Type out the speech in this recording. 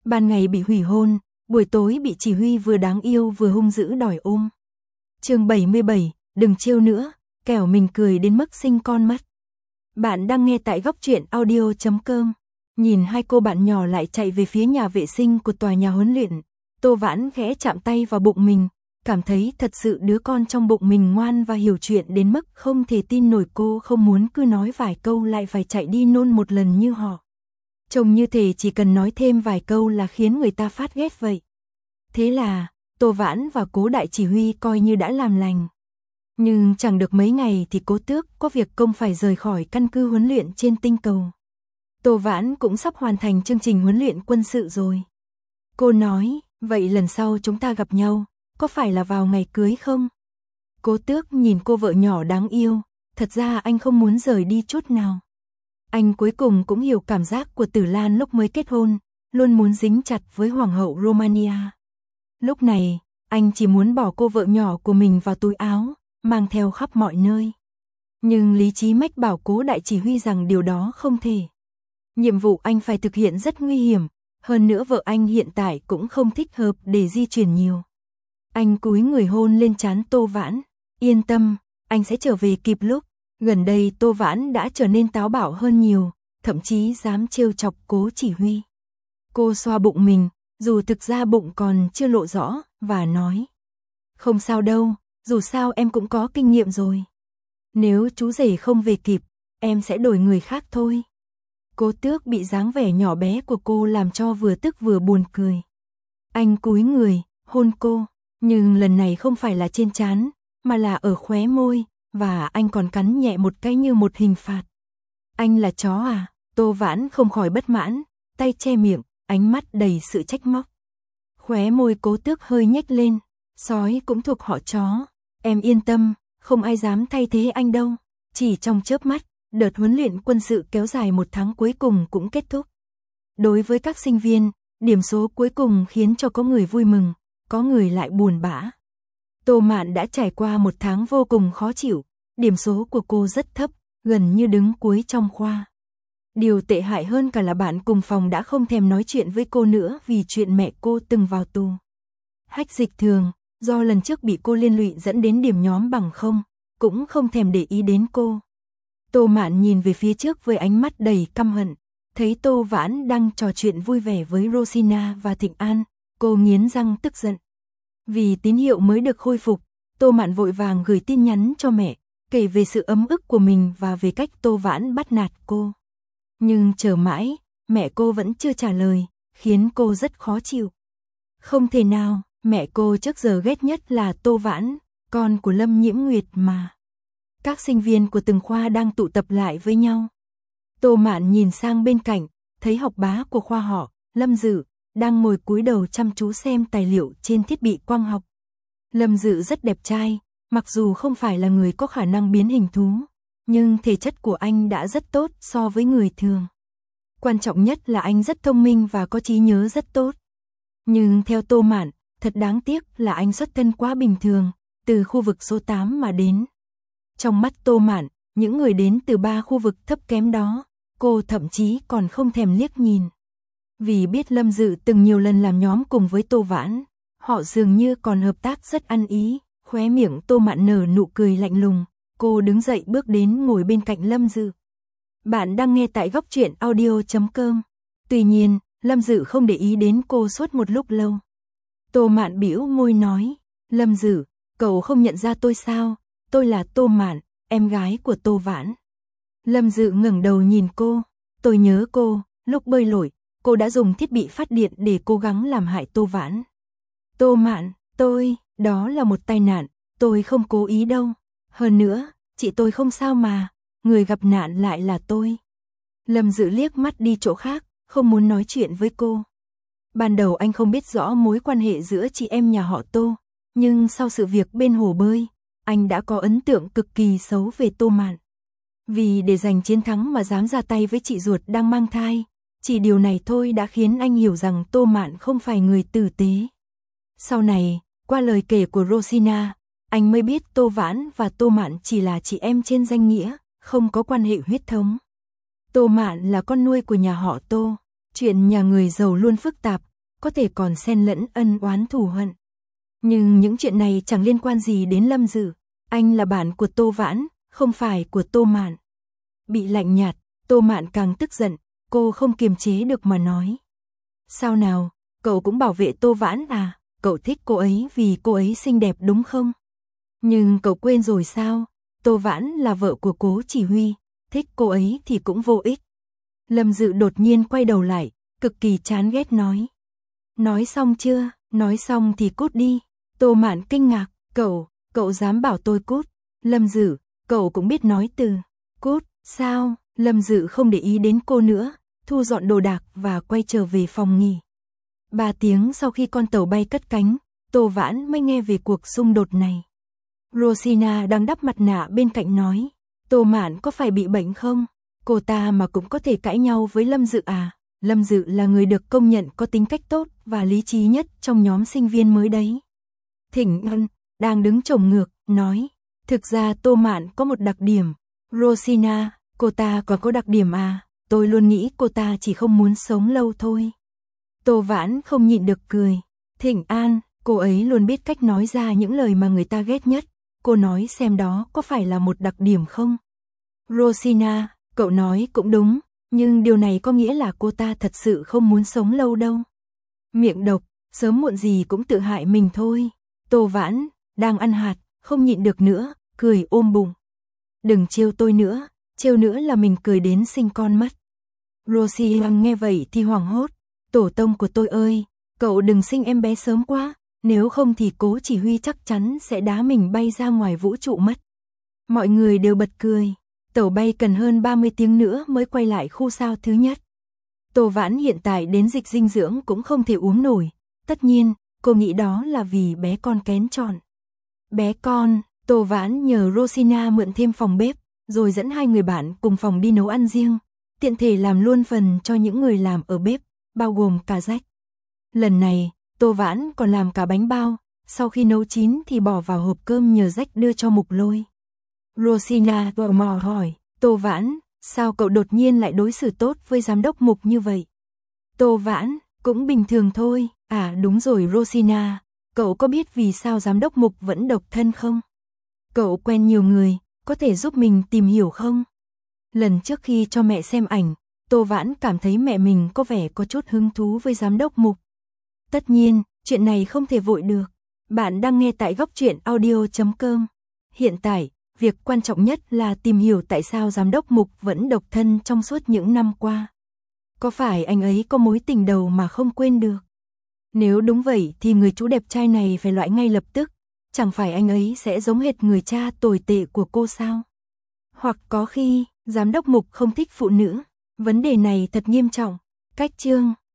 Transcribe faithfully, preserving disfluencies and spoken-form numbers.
Ban ngày bị hủy hôn, buổi tối bị chỉ huy vừa đáng yêu vừa hung dữ đòi ôm. Chương bảy mươi bảy, đừng trêu nữa, kẻo mình cười đến mức sinh con mất. Bạn đang nghe tại góc truyện audio chấm com. Nhìn hai cô bạn nhỏ lại chạy về phía nhà vệ sinh của tòa nhà huấn luyện, Tô Vãn khẽ chạm tay vào bụng mình, cảm thấy thật sự đứa con trong bụng mình ngoan và hiểu chuyện đến mức không thể tin nổi. Cô không muốn cứ nói vài câu lại phải chạy đi nôn một lần như họ. Trông như thể chỉ cần nói thêm vài câu là khiến người ta phát ghét vậy. Thế là, Tô Vãn và Cố Đại Chỉ Huy coi như đã làm lành. Nhưng chẳng được mấy ngày thì Cố Tước có việc công phải rời khỏi căn cứ huấn luyện trên tinh cầu. Tô Vãn cũng sắp hoàn thành chương trình huấn luyện quân sự rồi. Cô nói, vậy lần sau chúng ta gặp nhau, có phải là vào ngày cưới không? Cố Tước nhìn cô vợ nhỏ đáng yêu, thật ra anh không muốn rời đi chút nào. Anh cuối cùng cũng hiểu cảm giác của Tử Lan lúc mới kết hôn, luôn muốn dính chặt với Hoàng hậu Romania. Lúc này, anh chỉ muốn bỏ cô vợ nhỏ của mình vào túi áo, mang theo khắp mọi nơi. Nhưng lý trí mách bảo Cố Đại Chỉ Huy rằng điều đó không thể. Nhiệm vụ anh phải thực hiện rất nguy hiểm, hơn nữa vợ anh hiện tại cũng không thích hợp để di chuyển nhiều. Anh cúi người hôn lên trán Tô Vãn, yên tâm, anh sẽ trở về kịp lúc. Gần đây Tô Vãn đã trở nên táo bạo hơn nhiều, thậm chí dám trêu chọc Cố Chỉ Huy. Cô xoa bụng mình, dù thực ra bụng còn chưa lộ rõ, và nói: không sao đâu, dù sao em cũng có kinh nghiệm rồi. Nếu chú rể không về kịp, em sẽ đổi người khác thôi. Cố Tước bị dáng vẻ nhỏ bé của cô làm cho vừa tức vừa buồn cười. Anh cúi người, hôn cô, nhưng lần này không phải là trên trán, mà là ở khóe môi, và anh còn cắn nhẹ một cái như một hình phạt. Anh là chó à? Tô Vãn không khỏi bất mãn, tay che miệng, ánh mắt đầy sự trách móc. Khóe môi Cố Tước hơi nhếch lên, sói cũng thuộc họ chó, em yên tâm, không ai dám thay thế anh đâu. Chỉ trong chớp mắt, đợt huấn luyện quân sự kéo dài một tháng cuối cùng cũng kết thúc. Đối với các sinh viên, điểm số cuối cùng khiến cho có người vui mừng, có người lại buồn bã. Tô Mạn đã trải qua một tháng vô cùng khó chịu, điểm số của cô rất thấp, gần như đứng cuối trong khoa. Điều tệ hại hơn cả là bạn cùng phòng đã không thèm nói chuyện với cô nữa vì chuyện mẹ cô từng vào tù. Hách Dịch Thường, do lần trước bị cô liên lụy dẫn đến điểm nhóm bằng không, cũng không thèm để ý đến cô. Tô Mạn nhìn về phía trước với ánh mắt đầy căm hận, thấy Tô Vãn đang trò chuyện vui vẻ với Rosina và Thịnh An, cô nghiến răng tức giận. Vì tín hiệu mới được khôi phục, Tô Mạn vội vàng gửi tin nhắn cho mẹ, kể về sự ấm ức của mình và về cách Tô Vãn bắt nạt cô. Nhưng chờ mãi, mẹ cô vẫn chưa trả lời, khiến cô rất khó chịu. Không thể nào, mẹ cô trước giờ ghét nhất là Tô Vãn, con của Lâm Nhiễm Nguyệt mà. Các sinh viên của từng khoa đang tụ tập lại với nhau. Tô Mạn nhìn sang bên cạnh, thấy học bá của khoa họ, Lâm Dự, đang ngồi cúi đầu chăm chú xem tài liệu trên thiết bị quang học. Lâm Dự rất đẹp trai, mặc dù không phải là người có khả năng biến hình thú, nhưng thể chất của anh đã rất tốt so với người thường. Quan trọng nhất là anh rất thông minh và có trí nhớ rất tốt. Nhưng theo Tô Mạn, thật đáng tiếc là anh xuất thân quá bình thường, từ khu vực số tám mà đến. Trong mắt Tô Mạn, những người đến từ ba khu vực thấp kém đó, cô thậm chí còn không thèm liếc nhìn. Vì biết Lâm Dự từng nhiều lần làm nhóm cùng với Tô Vãn, họ dường như còn hợp tác rất ăn ý, khóe miệng Tô Mạn nở nụ cười lạnh lùng, cô đứng dậy bước đến ngồi bên cạnh Lâm Dự. Bạn đang nghe tại góc truyện audio chấm com. Tuy nhiên, Lâm Dự không để ý đến cô suốt một lúc lâu. Tô Mạn bĩu môi nói, Lâm Dự, cậu không nhận ra tôi sao? Tôi là Tô Mạn, em gái của Tô Vãn. Lâm Dự ngẩng đầu nhìn cô, tôi nhớ cô, lúc bơi lội, cô đã dùng thiết bị phát điện để cố gắng làm hại Tô Vãn. Tô Mạn, tôi, đó là một tai nạn, tôi không cố ý đâu. Hơn nữa, chị tôi không sao mà, người gặp nạn lại là tôi. Lâm Dự liếc mắt đi chỗ khác, không muốn nói chuyện với cô. Ban đầu anh không biết rõ mối quan hệ giữa chị em nhà họ Tô, nhưng sau sự việc bên hồ bơi, anh đã có ấn tượng cực kỳ xấu về Tô Mạn. Vì để giành chiến thắng mà dám ra tay với chị ruột đang mang thai, chỉ điều này thôi đã khiến anh hiểu rằng Tô Mạn không phải người tử tế. Sau này, qua lời kể của Rosina, anh mới biết Tô Vãn và Tô Mạn chỉ là chị em trên danh nghĩa, không có quan hệ huyết thống. Tô Mạn là con nuôi của nhà họ Tô, chuyện nhà người giàu luôn phức tạp, có thể còn xen lẫn ân oán thù hận. Nhưng những chuyện này chẳng liên quan gì đến Lâm Dự, anh là bạn của Tô Vãn, không phải của Tô Mạn. Bị lạnh nhạt, Tô Mạn càng tức giận, cô không kiềm chế được mà nói. Sao nào, cậu cũng bảo vệ Tô Vãn à, cậu thích cô ấy vì cô ấy xinh đẹp đúng không? Nhưng cậu quên rồi sao, Tô Vãn là vợ của Cố Chỉ Huy, thích cô ấy thì cũng vô ích. Lâm Dự đột nhiên quay đầu lại, cực kỳ chán ghét nói. Nói xong chưa, nói xong thì cút đi. Tô Mạn kinh ngạc, cậu, cậu dám bảo tôi cút. Lâm Dự, cậu cũng biết nói từ cút, sao? Lâm Dự không để ý đến cô nữa, thu dọn đồ đạc và quay trở về phòng nghỉ. Ba tiếng sau khi con tàu bay cất cánh, Tô Vãn mới nghe về cuộc xung đột này. Rosina đang đắp mặt nạ bên cạnh nói, Tô Mạn có phải bị bệnh không? Cô ta mà cũng có thể cãi nhau với Lâm Dự à? Lâm Dự là người được công nhận có tính cách tốt và lý trí nhất trong nhóm sinh viên mới đấy. Thỉnh Ngân, đang đứng chổng ngược, nói, thực ra Tô Mạn có một đặc điểm. Rosina, cô ta còn có đặc điểm à? Tôi luôn nghĩ cô ta chỉ không muốn sống lâu thôi. Tô Vãn không nhịn được cười. Thỉnh An, cô ấy luôn biết cách nói ra những lời mà người ta ghét nhất. Cô nói xem đó có phải là một đặc điểm không? Rosina, cậu nói cũng đúng, nhưng điều này có nghĩa là cô ta thật sự không muốn sống lâu đâu. Miệng độc, sớm muộn gì cũng tự hại mình thôi. Tô Vãn, đang ăn hạt, không nhịn được nữa, cười ôm bụng. Đừng trêu tôi nữa, trêu nữa là mình cười đến sinh con mất. Rosina nghe vậy thì hoảng hốt. Tổ tông của tôi ơi, cậu đừng sinh em bé sớm quá, nếu không thì Cố Chỉ Huy chắc chắn sẽ đá mình bay ra ngoài vũ trụ mất. Mọi người đều bật cười. Tàu bay cần hơn ba mươi tiếng nữa mới quay lại khu sao thứ nhất. Tô Vãn hiện tại đến dịch dinh dưỡng cũng không thể uống nổi. Tất nhiên, cô nghĩ đó là vì bé con kén chọn. Bé con, Tô Vãn nhờ Rosina mượn thêm phòng bếp, rồi dẫn hai người bạn cùng phòng đi nấu ăn riêng, tiện thể làm luôn phần cho những người làm ở bếp, bao gồm cả Rách. Lần này, Tô Vãn còn làm cả bánh bao, sau khi nấu chín thì bỏ vào hộp cơm nhờ Rách đưa cho Mục Lôi. Rosina tò mò hỏi, Tô Vãn, sao cậu đột nhiên lại đối xử tốt với giám đốc Mục như vậy? Tô Vãn, cũng bình thường thôi. À đúng rồi Rosina, cậu có biết vì sao giám đốc Mục vẫn độc thân không? Cậu quen nhiều người, có thể giúp mình tìm hiểu không? Lần trước khi cho mẹ xem ảnh, Tô Vãn cảm thấy mẹ mình có vẻ có chút hứng thú với giám đốc Mục. Tất nhiên, chuyện này không thể vội được. Bạn đang nghe tại góc truyện audio chấm com. Hiện tại, việc quan trọng nhất là tìm hiểu tại sao giám đốc Mục vẫn độc thân trong suốt những năm qua. Có phải anh ấy có mối tình đầu mà không quên được? Nếu đúng vậy thì người chú đẹp trai này phải loại ngay lập tức. Chẳng phải anh ấy sẽ giống hệt người cha tồi tệ của cô sao? Hoặc có khi, giám đốc Mục không thích phụ nữ. Vấn đề này thật nghiêm trọng. Cách chương